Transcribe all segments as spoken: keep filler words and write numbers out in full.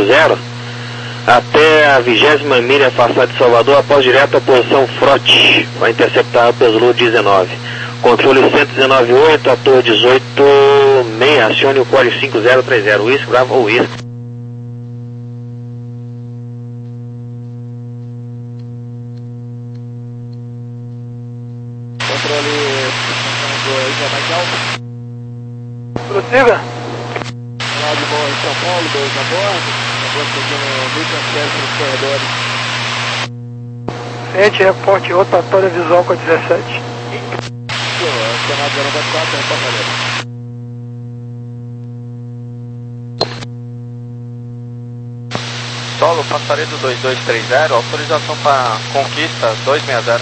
zero até a vigésima milha afastada de Salvador, após direto à posição Frote, vai interceptar o Zulu dezenove. Controle cento e dezenove ponto oito, ator dezoito seis, acione o Core cinco zero três zero, Whisky, Bravo, Whisky. Controle dois, é mais alto. Prossiga. Lá de boa em São Paulo, dois a bordo. Agora seguindo mil transferências nos corredores. Ciente, reporte rotatória visual com a dezessete. Canal zero quatro, é passageiro. Solo, Passaredo dois dois três zero, autorização para conquista dois seis zero.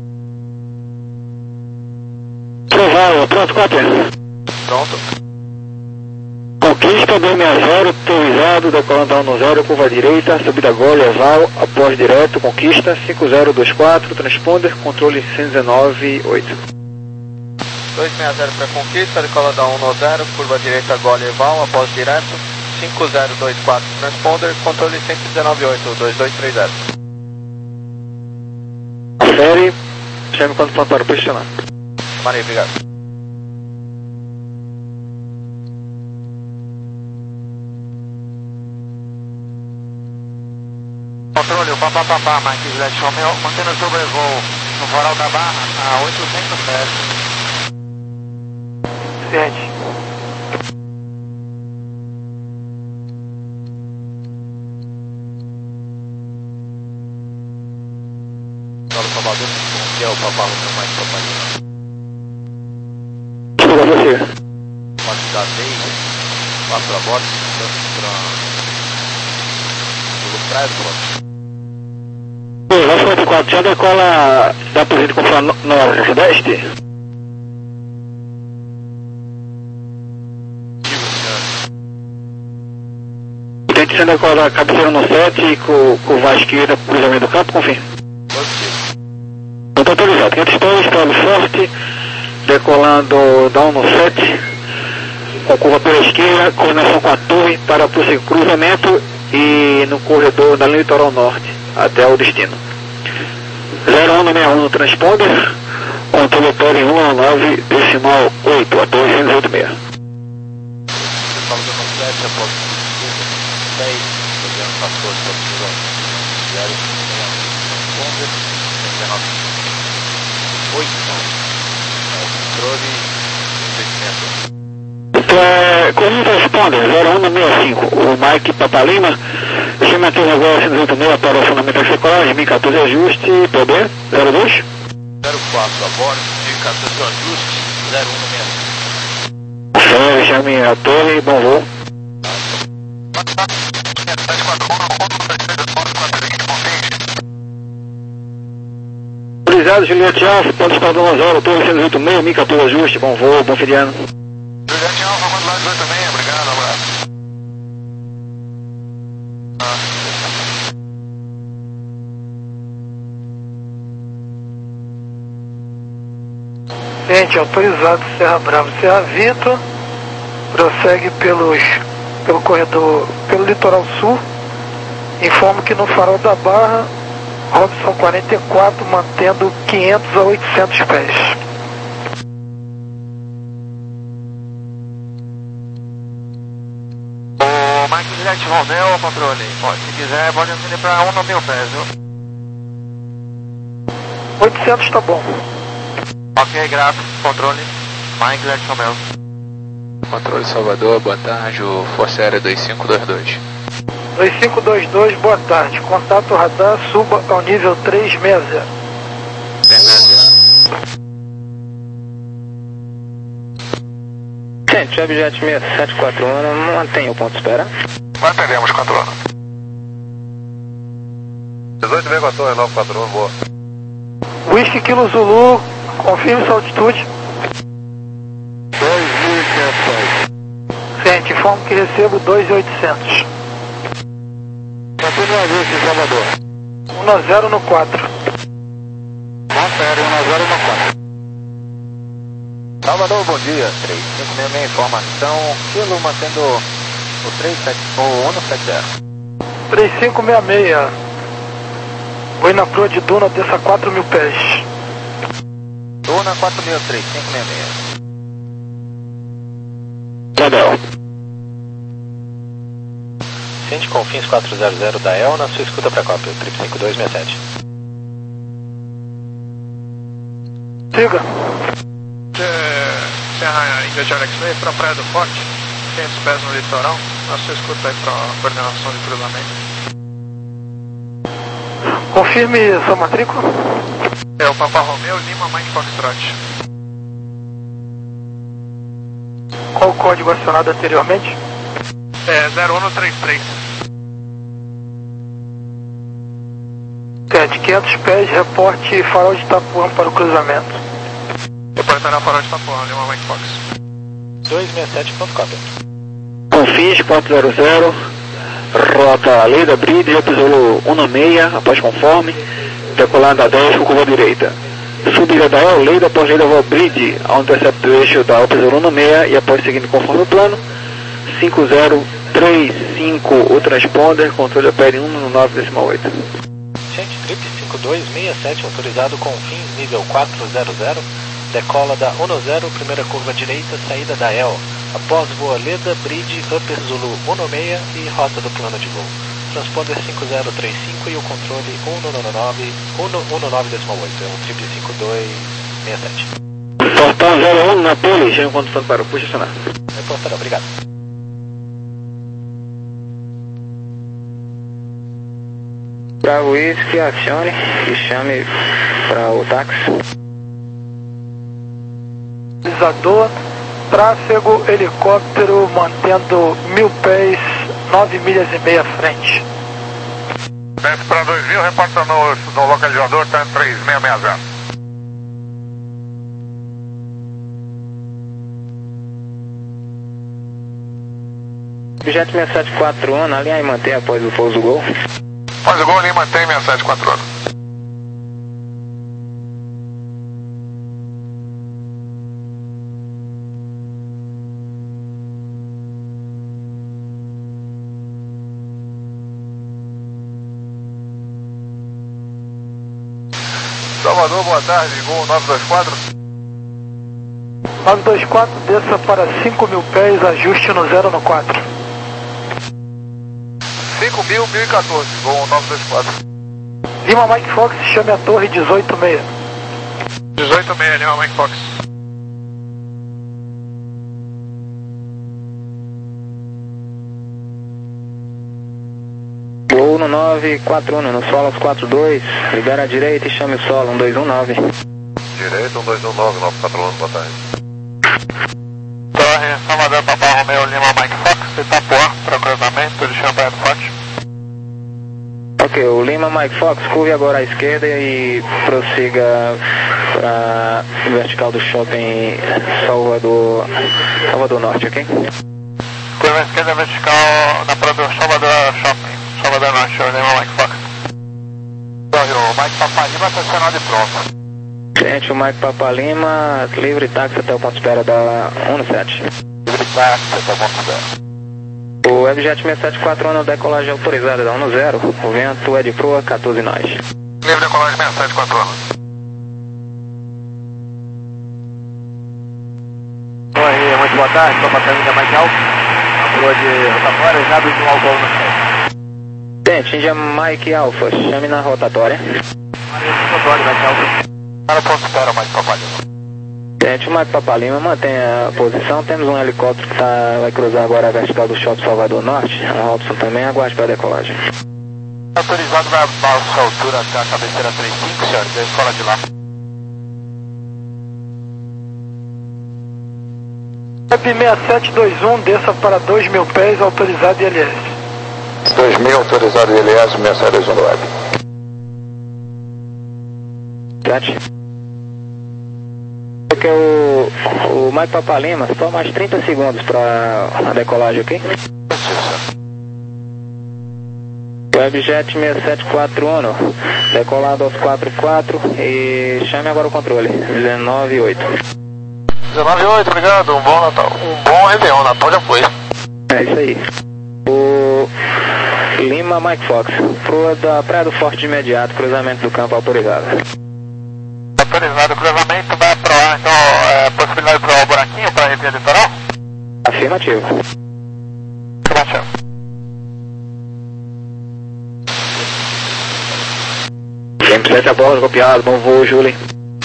Provável, pronto, cópia. Pronto. Conquista dois seis zero, autorizado, decolando a um zero, curva direita, subida gole, oval, após direto, conquista cinco zero dois quatro, transponder, controle cento e dezenove ponto oito. dois seis zero para conquista, decola da um zero, curva direita gole oval, após direto, cinco zero dois quatro, transponder, controle cento e dezenove ponto oito, dois dois três zero. Afere, chame quando for para posicionar. Marei, obrigado. Controle, o papapá, Mike Juliette Romeo, mantendo o sobrevoo no Farol da Barra a oitocentos pés. Ciente. Solo Salvador, que é o papá, o mais companhia. Chegou você. Pode dar seis, quatro a bordo, para o Lucas, Vai cinquenta e quatro, já decola da posição de conforme no Nordeste? Tente se decolar cabeceira no sete, com curva à esquerda, cruzamento do campo, confirma. Estou autorizado, quinhentos estouros, plano forte, decolando da um no sete, com curva pela esquerda, coordenação com a torre para prosseguir cruzamento e no corredor da linha litoral norte, até o destino. zero um sessenta e um no transponder, controle Torre um nove, decimal oito, a torre cento e oito seis. Fala do nosso sete, após dez, devendo pastor, zero, transponder, dezenove, oito, controle, investimento. É, como transponder, zero um sessenta e cinco, o Mike Papalima, chama a torre agora cento e oito seis para o fundamento da secolagem, mil e quatorze ajuste, P B, zero dois. zero quatro a bordo, mil e quatorze ajuste, zero um sessenta e cinco. Sério, chame a torre, bom voo. Autorizado, Juliette Alfa, pode estar do um zero, torre cento e oito seis, mil e quatorze ajuste, bom voo, bom feriado. Juliette Alfa, quanto lá de dois também, obrigado, abraço. Ciente, autorizado, Serra Brava, Serra Vitor, prossegue pelos, pelo corredor, pelo litoral sul, informo que no Farol da Barra, Robson quarenta e quatro, mantendo quinhentos a oitocentos pés. O Mike Juliette Romeo, controle, pode, se quiser pode atender para um mil pés, viu? oitocentos tá bom. Ok, gráfico, controle, Mike Juliette Romeo. Controle Salvador, boa tarde, o Força Aérea dois cinco dois dois. dois cinco dois dois, boa tarde. Contato radar, suba ao nível trezentos e sessenta. Gente, objeto seis sete quatro um, mantenha o ponto de espera. Mantemos, quatro anos. dezoito vírgula quatorze, nove quatro um, boa. Whisky Kilo Zulu, confirme sua altitude. dois mil e quinhentos. Ciente, informo que recebo dois mil e oitocentos. Continua a vista em Salvador. um zero no quatro. Confere, um zero no quatro. Salvador, bom dia. três cinco seis seis, informação. Kilo mantendo o três sete, o um sete zero. três cinco seis seis. Vou na proa de Duna, desça quatro mil pés. Duna quatro mil, três cinco seis seis. Gabriel. Cindy Confins quatrocentos da E L na sua escuta para cópia, trip cinco dois seis sete. Siga. Serra Índia de Alex Way para a Praia do Forte, quinhentos pés no litoral, na sua escuta aí para a coordenação de cruzamento. Confirme sua matrícula. É o Papa Romeo Lima Mike Foxtrot. Qual o código acionado anteriormente? É zero um três três. Ted, quinhentos pés, reporte farol de Itapuã para o cruzamento. Reportará farol de Itapuã, Lima Mike Fox. dois seis sete ponto cópia. Confins quatrocentos, rota Leida Bridge, Zulu um seis, após conforme, decolando a dez com curva direita. Subida da E L, Leida após Leida Val Bridge, ao intercepto do eixo da Zulu um seis e após seguindo conforme o plano, cinco zero três cinco, o transponder, controle opera em um no nove decimal oito. Gente, trip cinco dois seis sete, autorizado com fins nível quatrocentos, decola da um zero, primeira curva direita, saída da E L, após voa Leda Bridge, Upper Zulu um seis e rota do plano de voo. Transponder cinco zero três cinco e o controle um nove decimal oito, é um trip cinco dois seis sete. Portal zero um na pole, já enquanto for para o puxa acionar. Reportará, obrigado. Bravo Whisky, acione e chame para o táxi. Utilizador, tráfego, helicóptero, mantendo mil pés, nove milhas e meia à frente. Desce para dois mil, reporta no, no localizador, tá em três seis seis zero. Objeto seis sete quatro um, alinha e mantém após o pouso Gol. Após o Gol, ali mantém seis sete quatro um. Salvador, boa tarde, Gol nove dois quatro. nove dois quatro, desça para cinco mil pés, ajuste no zero no quatro. cinco mil, mil e quatorze, Gol nove dois quatro. Lima Mike Fox, chame a torre dezoito seis. dezoito seis, Lima Mike Fox. Gol no nove quatro um, no solo aos quatro dois, libera a direita e chame o solo, um dois um nove. Direito, um dois um nove, nove quatro um, boa tarde. Torre, Salvador, Papa Romeo, Lima Mike Fox, Itapuã, para cruzamento, de Champagne do Forte. Ok, o Lima Mike Fox, curve agora à esquerda e prossiga para o vertical do shopping Salvador, Salvador Norte, ok? Curva à esquerda vertical na própria Salvador Shopping, Salvador Norte, Lima Mike Fox. Torre, o Mike Papa Lima está estacionado e pronto. Gente, o Mike Papa Lima, livre táxi até o ponto de espera da um sete. Livre táxi até o ponto de espera. O Webjet seis sete quatro um na decolagem autorizada da um zero, o vento é de proa quatorze nós. Livre decolagem seis sete quatro um. Oi, muito boa tarde, estou passando da Mike Alfa, a proa de rotatória, já do igual gol no céu. Gente, Índia Mike Alpha, chame na rotatória. Rotatória, Mike Alfa. Para o ponto de espera, Mike Papa Lima. Gente, o Mike Papa Lima mantém a posição. Temos um helicóptero que tá, vai cruzar agora a vertical do Shopping Salvador Norte. A Robson também, aguarde para a decolagem. Autorizado vai a sua altura até a cabeceira trinta e cinco, senhores, da escola de lá. Web seis sete dois um, desça para dois mil pés, autorizado I L S. dois mil, autorizado I L S, seis sete dois um do web. Sete. Porque o, o Mike Papa Lima, só mais trinta segundos para a decolagem, ok? Webjet seis sete quatro um, decolado aos quatro quatro e chame agora o controle, dezenove oito. dezenove oito, obrigado, um bom Natal. Um bom Réveillon, Natal já foi. É isso aí. O Lima Mike Fox, proa da Praia do Forte de imediato, cruzamento do campo autorizado. Autorizado, cruzamento vai pro ar, então é possibilidade de proar o buraquinho para a via litoral? Afirmativo. Afirmativo. James sete a bola, copiado, bom voo, Julie.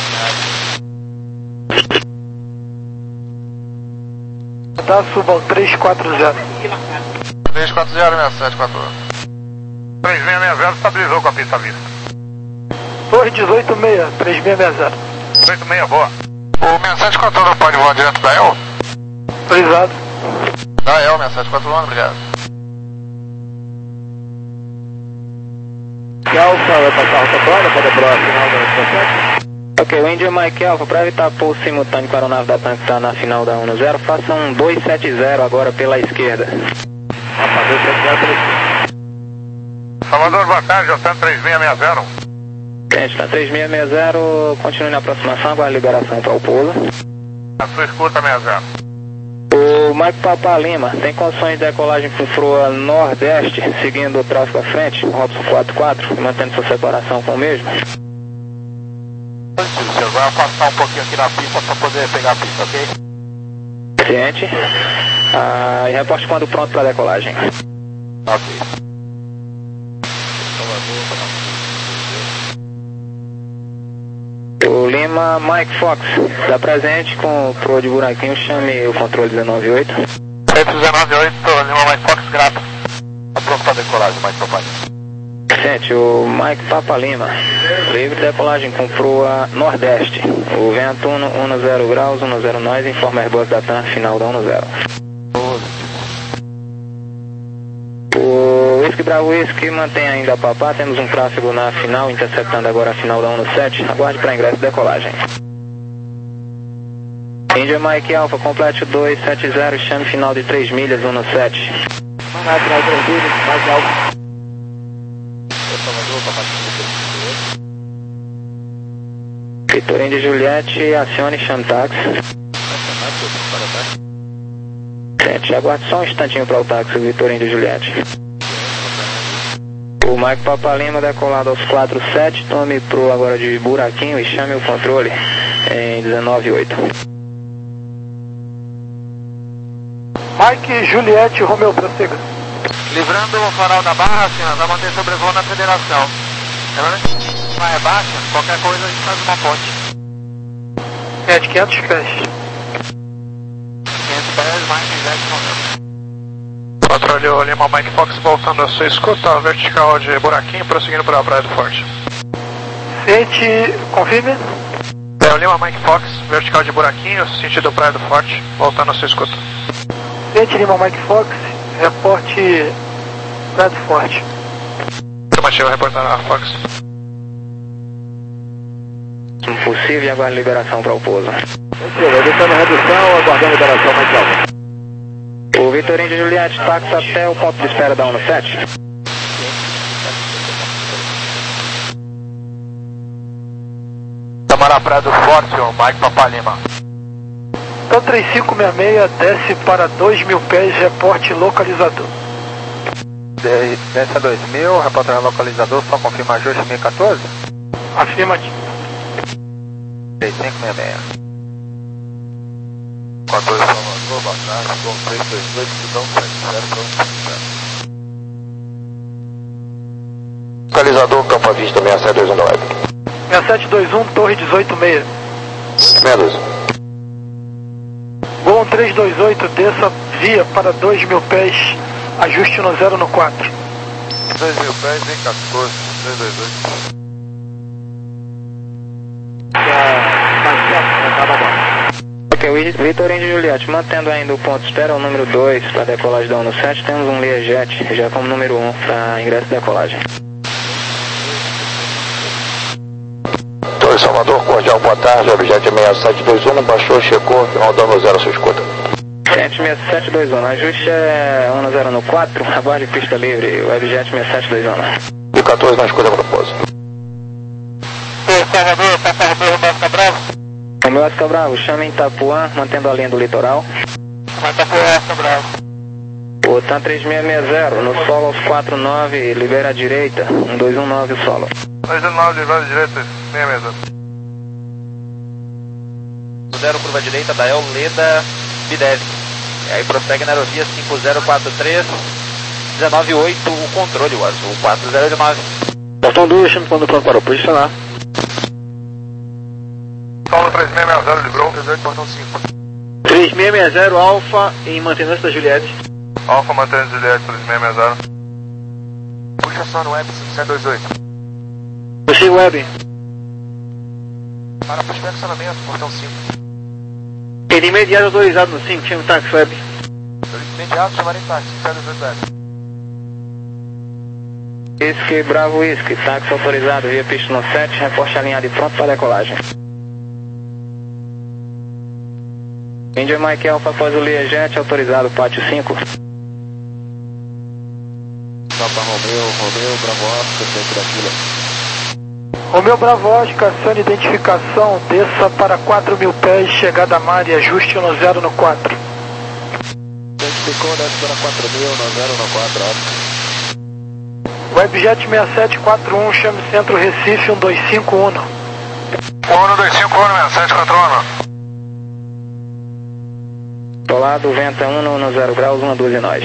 Tá, subam três quatro zero. três quatro zero, seis sete quatro. três seis seis zero, estabilizou com a pista vista. Torre dezoito seis, três seis seis zero. dezoito seis, boa. O seis sete quatro um pode voar direto da E L? Autorizado. Da E L, seis sete quatro um, obrigado. Alfa, vai passar a rota pode aprovar o final da estação. Ok, o India Mike Alpha, para evitar pouso simultâneo com a aeronave da TAM que está na final da um zero, faça um dois sete zero agora pela esquerda. Alfa dois sete zero pela esquerda. Salvador, boa tarde, Otan três seis seis zero. Gente, na três seis seis zero, continue na aproximação, agora a liberação para o pouso. A sua escuta, seis zero. O Mike Papa Lima, tem condições de decolagem com proa nordeste, seguindo o tráfego à frente, Robson quatro quatro, mantendo sua separação com o mesmo. O senhor vai afastar um pouquinho aqui na pista para poder pegar a pista, ok? Ciente. Ah, e reporte quando pronto para decolagem. Ok. O Lima Mike Fox, está presente com o proa de buraquinho, chame o controle dezenove oito. cento e dezenove oito, Lima Mike Fox, grato. Tá pronto para decolagem, Mike Papa Lima. Ciente, o Mike Papa Lima, livre de decolagem com proa nordeste. O vento dez graus, dez nós, informa Airbus da TAM, final da um zero. O Whisky Bravo Whisky mantém ainda a papá, temos um tráfego na final, interceptando agora a final da um sete, aguarde para ingresso e decolagem. India Mike Alpha, complete o dois sete zero, chame final de três milhas, um sete. Vai final três milhas, mais alto. Vitor Indy Juliette, acione chame táxi. Gente, aguarde só um instantinho para o táxi, Vitor Indy Juliette. O Mike Papa Lima decolado aos quatro sete, tome pro agora de buraquinho e chame o controle em dezenove oito. Mike Juliette Romeu, prossiga. Livrando o farol da barra, senhor, vai manter sobrevoo na federação. Lembrando que a é baixa, qualquer coisa a gente faz uma ponte. É de quinhentos pés. quinhentos pés, mais dez momentos. Controle Lima Mike Fox voltando a sua escuta, vertical de buraquinho, prosseguindo para a Praia do Forte. Ciente, confirme. É o Lima Mike Fox, vertical de buraquinho, sentido Praia do Forte, voltando a sua escuta. Ciente Lima Mike Fox, reporte Praia do Forte. Afirmativo, reportando a Fox. Impossível e agora liberação para o pouso. Deixando redução, aguardando liberação mais alta. O Vitor Indy Juliette, táxi até o ponto de espera da um sete. Estamos na Praia do Forte, o Mike Papa Lima. Então três cinco seis seis, desce para dois mil pés, reporte localizador. Desce a dois mil, reporte localizador, só confirma ajuste mil e quatorze? Afirmativo. três cinco seis seis. quatorze Salvador, boa tarde, com três dois dois, Tudão sete zero, pronto. Localizador, campo à vista, seis sete dois um nove. seis sete dois um, torre dezoito seis. Menos. Gol três dois oito, desça via para dois mil pés, ajuste no zero no quatro. dois mil pés em quatorze, três dois oito. Ok, o Vitor Indy Juliette, mantendo ainda o ponto de espera, o número dois para decolagem da um sete, temos um Learjet já como número um para ingresso e decolagem. Torre Salvador, cordial, boa tarde, objeto seis sete dois um, baixou, checou, final dando zero, sua escuta. seis sete dois um, ajuste é um zero no quatro, aguarde pista livre, Webjet seis sete dois um. E quatorze na escuta a propósito. Salvador, passa Romeu, Oscar Bravo. Romeu Oscar Bravo, chame em Itapuã, mantendo a linha do litoral. Itapuã, Oscar Bravo. O O TAM três seis seis zero, no solo aos quatro nove, libera a direita, um dois um nove o solo. dois um nove, libera a direita, seis seis zero. zero, curva direita da El Leda Bideve. E aí prossegue na aerovia cinco zero quatro três, um nove oito, o controle, o azul quatro zero nove. Portão dois, chame quando pronto para o posicionar. Solo três seis seis zero, livrou, portão cinco. três seis seis zero Alfa em mantenência da Juliette. Alfa mantendo Juliette, três seis seis zero. Puxa só no web cinco sete dois oito. Puxei o web. Para pushback acionamento, portão cinco. Ele imediato autorizado no cinco, chame o táxi web. Imediato, chamarem táxi, cinco sete dois oito web. Whisky, Bravo Whisky, táxi autorizado via pista no sete, reporte alinhado e pronto para decolagem. India Mike Alpha após o Learjet, autorizado, pátio cinco. Papa Romeu, Romeu, Bravo Oscar, centro da fila. Romeu Bravo Oscar, acione identificação, desça para quatro mil pés, chegada a mar e ajuste no zero no quatro. Identificou, desce para quatro mil, no zero no quatro, Oscar. Webjet seis sete quatro um, chame centro Recife um dois cinco um. um dois cinco um, seis sete quatro um. Solado, venta um no zero graus, uma doze nós.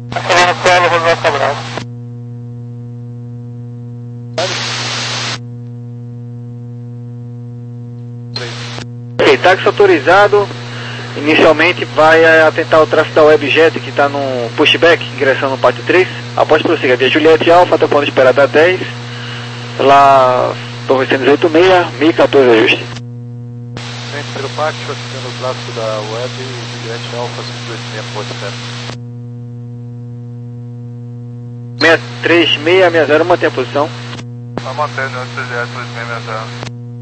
Ok, táxi autorizado. Inicialmente vai atentar o tráfego da Webjet que está no pushback, ingressando no pátio três. Após prosseguir via Juliette Alfa, até o ponto de espera da dez. Lá, Torre cento e oitenta e seis, mil e quatorze ajuste. Primeiro pátio, assistendo o tráfego da Web e Juliette Alfa cinco dois seis, ponto zero. três seis seis zero, mantém a posição. Tá mantendo o Juliette três seis seis zero.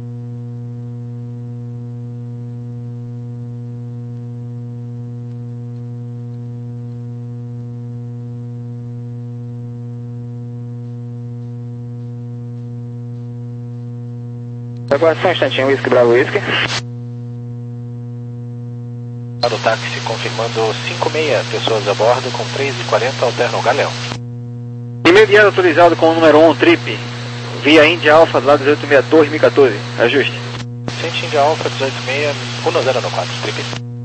Agora só um instantinho, Whisky, Bravo Whisky. Para o táxi, confirmando cinco seis pessoas a bordo, com três e quarenta alterna o Galeão. Imediato autorizado com o número um, trip. Via India Alfa, do lado dezoito sessenta e dois, mil e quatorze. Ajuste. Sente India Alfa dezoito seis, um zero no quatro, trip.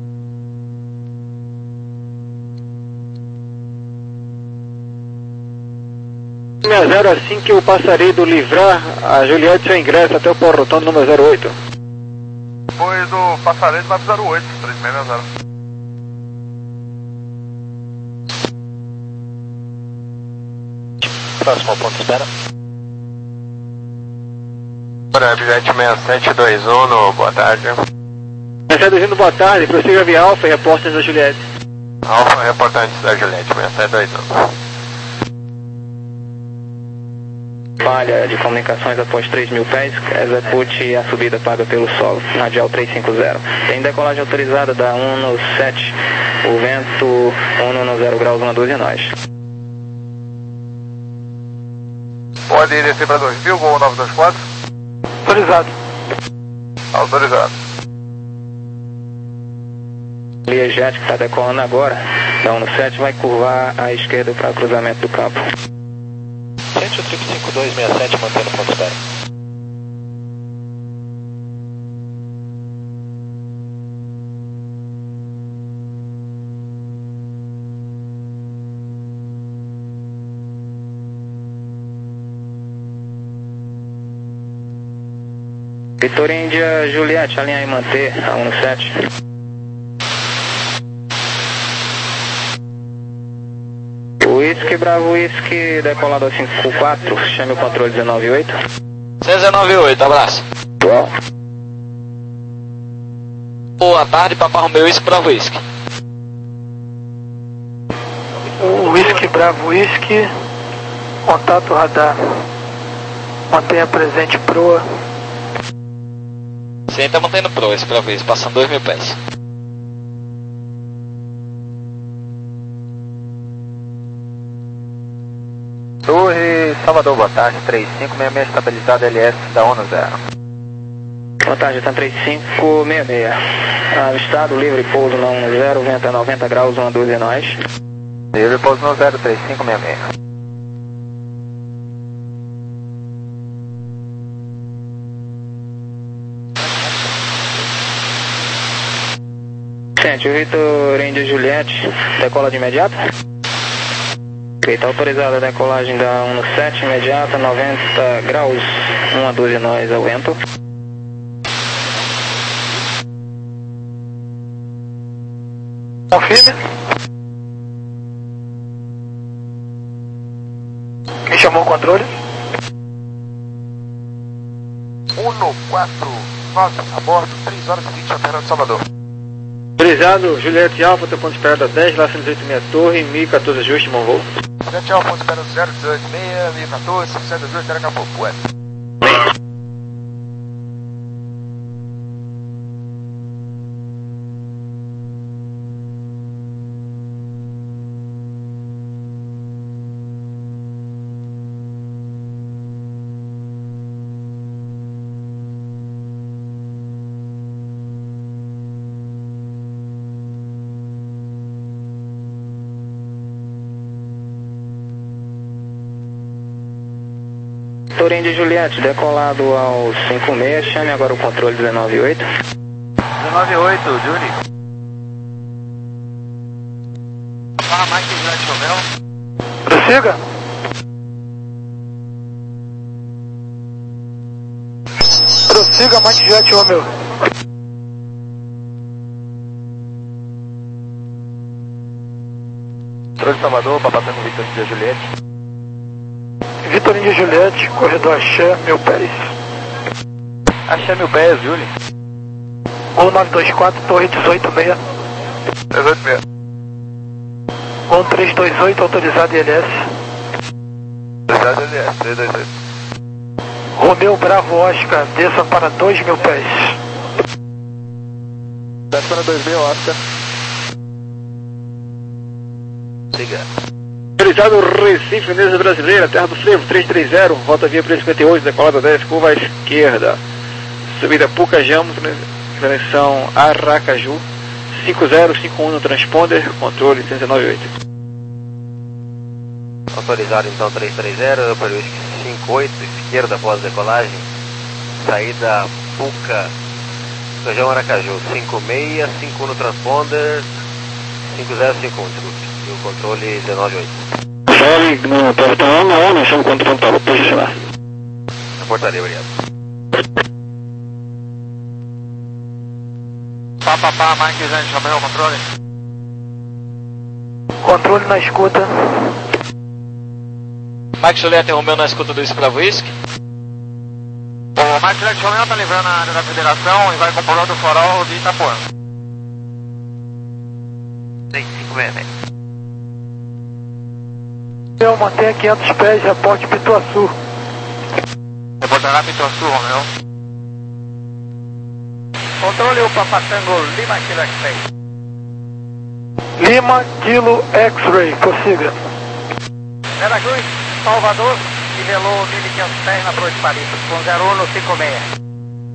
seis zero, assim que eu passarei do livrar a Juliette seu ingresso até o Porto Rotondo número zero oito. Depois do Passaredo vai pro zero oito, três seis seis zero. Próximo ao ponto de espera. Webjet seis sete dois um, no boa tarde. seis sete dois um, boa tarde, prossiga via Alfa e reporte da Juliette. Alfa, reportante da Juliette, seis sete dois um. Falha de comunicações após três mil pés, execute a subida paga pelo solo, radial trezentos e cinquenta. Tem decolagem autorizada da um no sete, o vento um no zero graus, uma doze nós. Pode descer para dois mil, Gol nove dois quatro. Autorizado. Autorizado. Learjet que está decolando agora, da um no sete, vai curvar à esquerda para cruzamento do campo. Sente o trip cinco dois seis sete, mantendo o ponto de espera. Vitor Índia Juliette, alinhar e manter a um no sete. Whisky, Bravo Whisky, decolado a cinco quatro, chame o controle dezenove oito. dezenove oito, abraço. Uau. Boa tarde, Papa Romeu, Whisky, Bravo Whisky. Whisky, Bravo Whisky, contato radar. Mantenha presente proa. Sim, tá mantendo pro, esse Bravo Whisky, passando dois mil pés. Torre Salvador, boa tarde, três cinco seis seis, estabilizado L S da ONU zero. Boa tarde, tá três cinco seis seis. Avistado, livre pouso na um zero, vento a noventa graus, uma doze nós. Ele pouso no zero três cinco seis seis. Sente, o Vitor Índio Juliette, decola de imediato. Ok, está autorizada a decolagem da um sete imediata, noventa graus, um a doze nós ao vento. Confirme. Quem chamou o controle? um quatro nove a bordo, três horas e vinte, operando Salvador. Autorizado, Juliette Alfa, teu ponto de espera dez, lá cento e dezoito meia torre, mil e quatorze ajuste, bom voo. Juliette Alfa, ponto de espera zero dezoito seis, mil e quatorze, cento e dezoito, era Acapulco, é. Torinho de Juliette, decolado ao cinco seis, chame agora o controle dezenove oito. dezenove oito, Juni. Fala, Mike Juliette Romeo. Prossiga. Prossiga, Mike Jet Romeo. Controle Salvador, Papatango Victor de Juliette. Vitorinho de Juliette, corredor Axé, mil pés. Axé mil pés, Júlio. um nove dois quatro, torre dezoito seis. dezoito seis. um três dois oito, autorizado I L S. Autorizado L S, três dois oito. Romeu Bravo Oscar, desça para dois mil pés. Desce para dois mil, Oscar. Siga. Autorizado Recife, Veneza Brasileira, Terra do Frevo, trezentos e trinta, volta via para cinquenta e oito, decolada dez, curva à esquerda. Subida Pucajamos, conexão Aracaju, cinco zero cinco um no transponder, controle cento e nove oito. Autorizado então trezentos e trinta, para o cinco oito, esquerda após decolagem. Saída Puca, Pucajão Aracaju, cinco seis, cinco um no transponder, cinco zero cinco um, desculpe. E o controle dezenove oito. Chave no portão não, nós estamos quanto ponto posicionar. Na portaria, obrigado. Papapá, Mike Juliette Romeo, controle. Controle na escuta. Mike Juliette Romeo na escuta do Bravo Whisky. O Mike Juliette Romeo tá livrando a área da Federação e vai compulando o farol de Itapuã. três cinco seis seis. Eu mantenho quinhentos pés, reporte Pituaçu. Reportará Pituaçu, Romeo. Controle o Papatango Lima Kilo X-Ray. Lima Kilo X-Ray, prossiga. Vera Cruz, Salvador, nivelou mil e quinhentos pés na proa de Palitos, com zero um no cinco seis.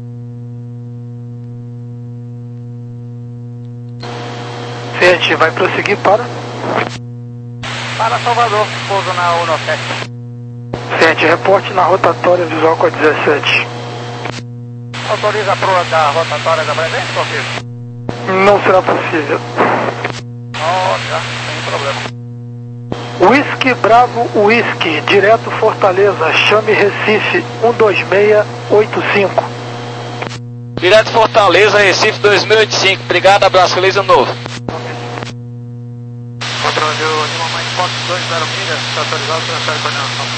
Gente, vai prosseguir para? Para Salvador, pouso na um sete. Gente, reporte na rotatória visual com a dezessete. Autoriza a proa da rotatória da presente, confirma? Não será possível. Olha, sem problema. Whisky Bravo Whisky, direto Fortaleza, chame Recife um dois seis oito cinco. Direto Fortaleza, Recife dois mil e oitenta e cinco. Obrigado, abraço, feliz ano novo. Controle o Lima Mike Fox dois zero milhas, está autorizado para transfer de coordenação.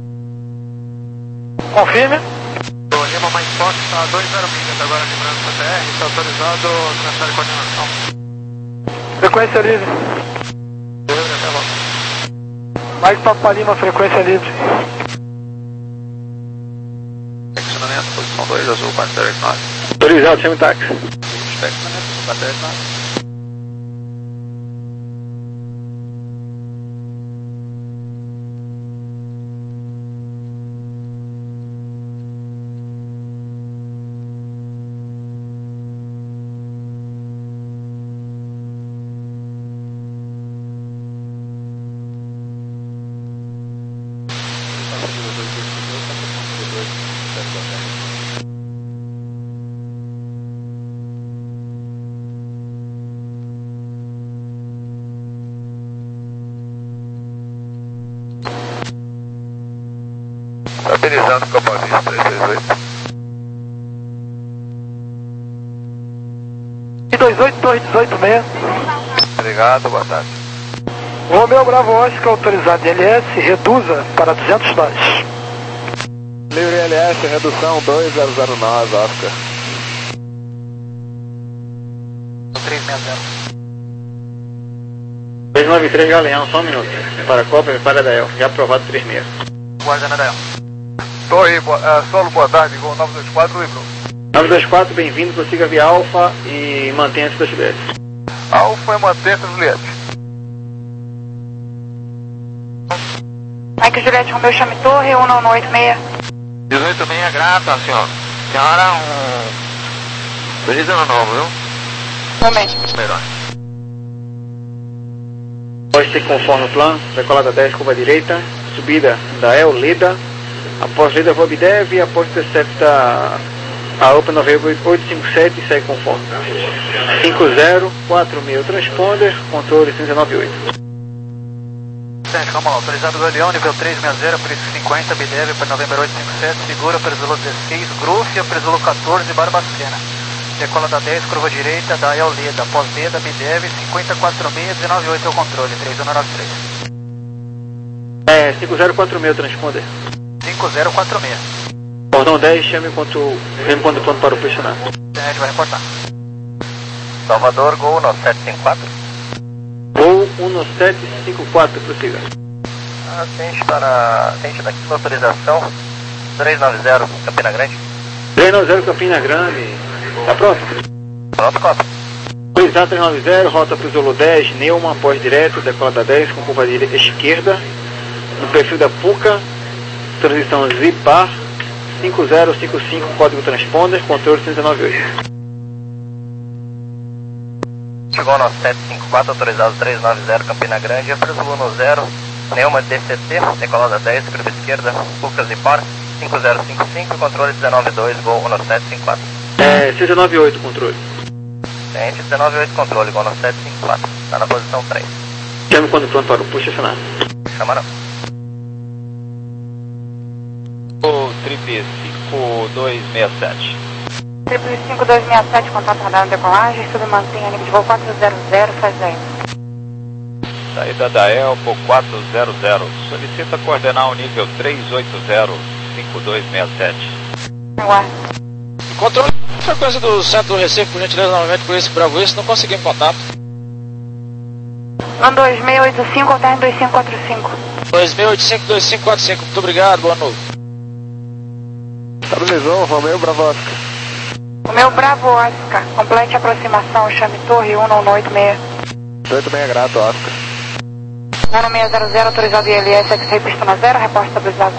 Confirme. O Lima Mike Fox está dois zero milhas agora livrando o P T R, está autorizado transfer de coordenação. Frequência livre. Livre, até logo. Mike Papa Lima, frequência livre. Seccionamento, posição dois, azul, quatro zero nove. Autorizado, chame táxi. Seccionamento, quatro zero nove. Utilizando o Copavista três três oito. E dois oito dois dezoito seis. Obrigado, boa tarde. Romeu Bravo Oscar, autorizado L S, reduza para duzentos nós. Livre L S, redução dois zero zero nove, Oscar. três seis zero. dois nove três Galeão, só um minuto. Para a Copa e para a Dael. Já aprovado três seis. Guarda na Dael. Torre, boa, uh, solo, boa tarde, Gol nove dois quatro, Ibro. nove dois quatro, bem-vindo, prossiga via Alfa e mantenha-se da Juliette. Alfa e mantenha-se, Juliette. Mike Juliette, Romeu chame Torre, um nove oito seis. dezoito seis, grata, senhora. Senhora, um... Feliz ano novo, viu? Também. Melhor. Pode ser conforme o plano, decolada dez, curva direita, subida da El, Leda, após Leda Vobdev, após intercepta a Open nove oito cinco sete e segue conforme. cinco zero quatro mil transponder, controle cento e noventa e oito. Gente, vamos lá, autorizado Galeão, nível três seis zero, preço cinquenta, B D V para November oito cinco sete, segura, Presulo dezesseis, Grúfia, Presulo quatorze, Barbacena. Decola da dez, curva direita, da El Leda, após Leda, B D V, cinquenta quatro seis, dezenove oito é o controle, três um nove três. É, cinco zero quatro mil transponder. cinco zero quatro seis. Cordão dez, chame enquanto chame quando o plano para o pressionar. A gente vai reportar. Salvador, Gol nove sete cinco quatro. Gol um sete cinco quatro, prossiga. Atende para... Atende daqui na autorização três nove zero, Campina Grande. três nove zero, Campina Grande. Tá pronto? Pronto, Copa. Autorizado três nove zero, rota para o Zolo dez, Neuma, após direto, decola da dez, com curva direita esquerda, no perfil da Puca, transição Zipar, cinco zero cinco cinco, código transponder, controle cento e noventa e oito. Chegou nove sete cinco quatro, autorizado três nove zero, Campina Grande, Presulo no zero, Neuma D C T, decolada dez, curva esquerda, Puca Zipar, cinco zero cinco cinco, controle dezenove dois, Gol nove sete cinco quatro. É, cento e noventa e oito, controle. Tente dezenove oito, controle, Gol nove sete cinco quatro, está na posição três. Chame quando o plano para o push acionar. Chama não. O triple cinco dois seis sete. Triple cinco dois seis sete, contato radar na decolagem, submantém a nível de voo quatro zero zero, faz aí. Saída da Elpo quatro zero zero. Solicita coordenar o nível três oito zero cinco dois seis sete. Aguardo. Controle a frequência do centro do Recife, por gentileza, novamente por esse Bravo isso, não conseguimos contato. um dois seis oito cinco, alterne dois cinco quatro cinco. dois seis oito cinco, dois cinco quatro cinco. Muito obrigado, boa noite. Estabilizou, Romeu Bravo Oscar. O meu Bravo Oscar, complete a aproximação, chame Torre um nove oito seis. oito seis, grato, Oscar. um seis zero zero, autorizado I L S, X-Ray pistona zero, reporte estabilizado.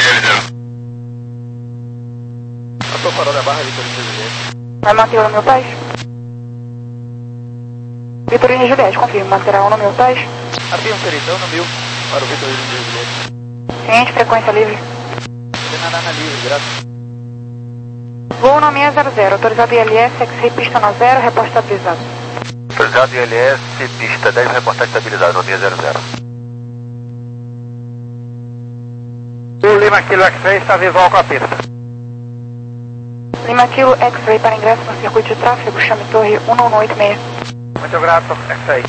Ator farol da barra, Vitorino Juliette. Vai manter o meu paz? Vitorino Juliette, confirme, manterá o meu paz? Avião Seritão no mil, para o Vitorino Juliette. Ciente, frequência livre. Banana livre, grato. Voo seis zero zero, autorizado I L S, X-Ray pistona zero, reporte estabilizado. Autorizado I L S, pista dez, reportagem estabilizada, no seis zero zero. O Lima Kilo X-Ray está visual com a pista. Lima Kilo X-Ray para ingresso no circuito de tráfego, chame Torre um nove oito seis. Muito grato, X-Ray.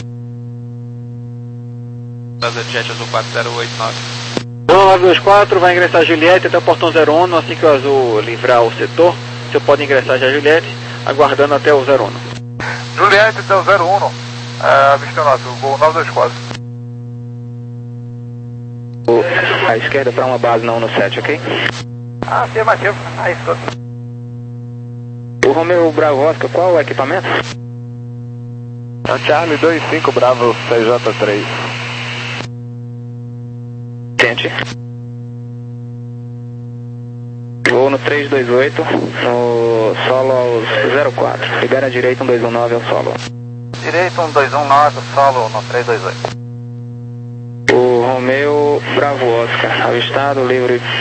Brasa Jet Azul quatro zero oito nove. nove dois quatro, vai ingressar a Juliette até o portão zero um, assim que o azul livrar o setor, você pode ingressar já a Juliette, aguardando até o zero um. Juliette até o zero um, é, avistando azul, Gol nove dois quatro. À esquerda para uma base na um sete, ok? Ah, afirmativo. Ah, isso. O Romeu Bravo Oscar, qual o equipamento? É o Charlie dois cinco Bravo C J três. Sente. Vou no três dois oito, no solo aos zero quatro. Libera a direita um dois um nove ao solo. Direito um dois um nove, solo no três dois oito. O Romeu Bravo Oscar, avistado, livre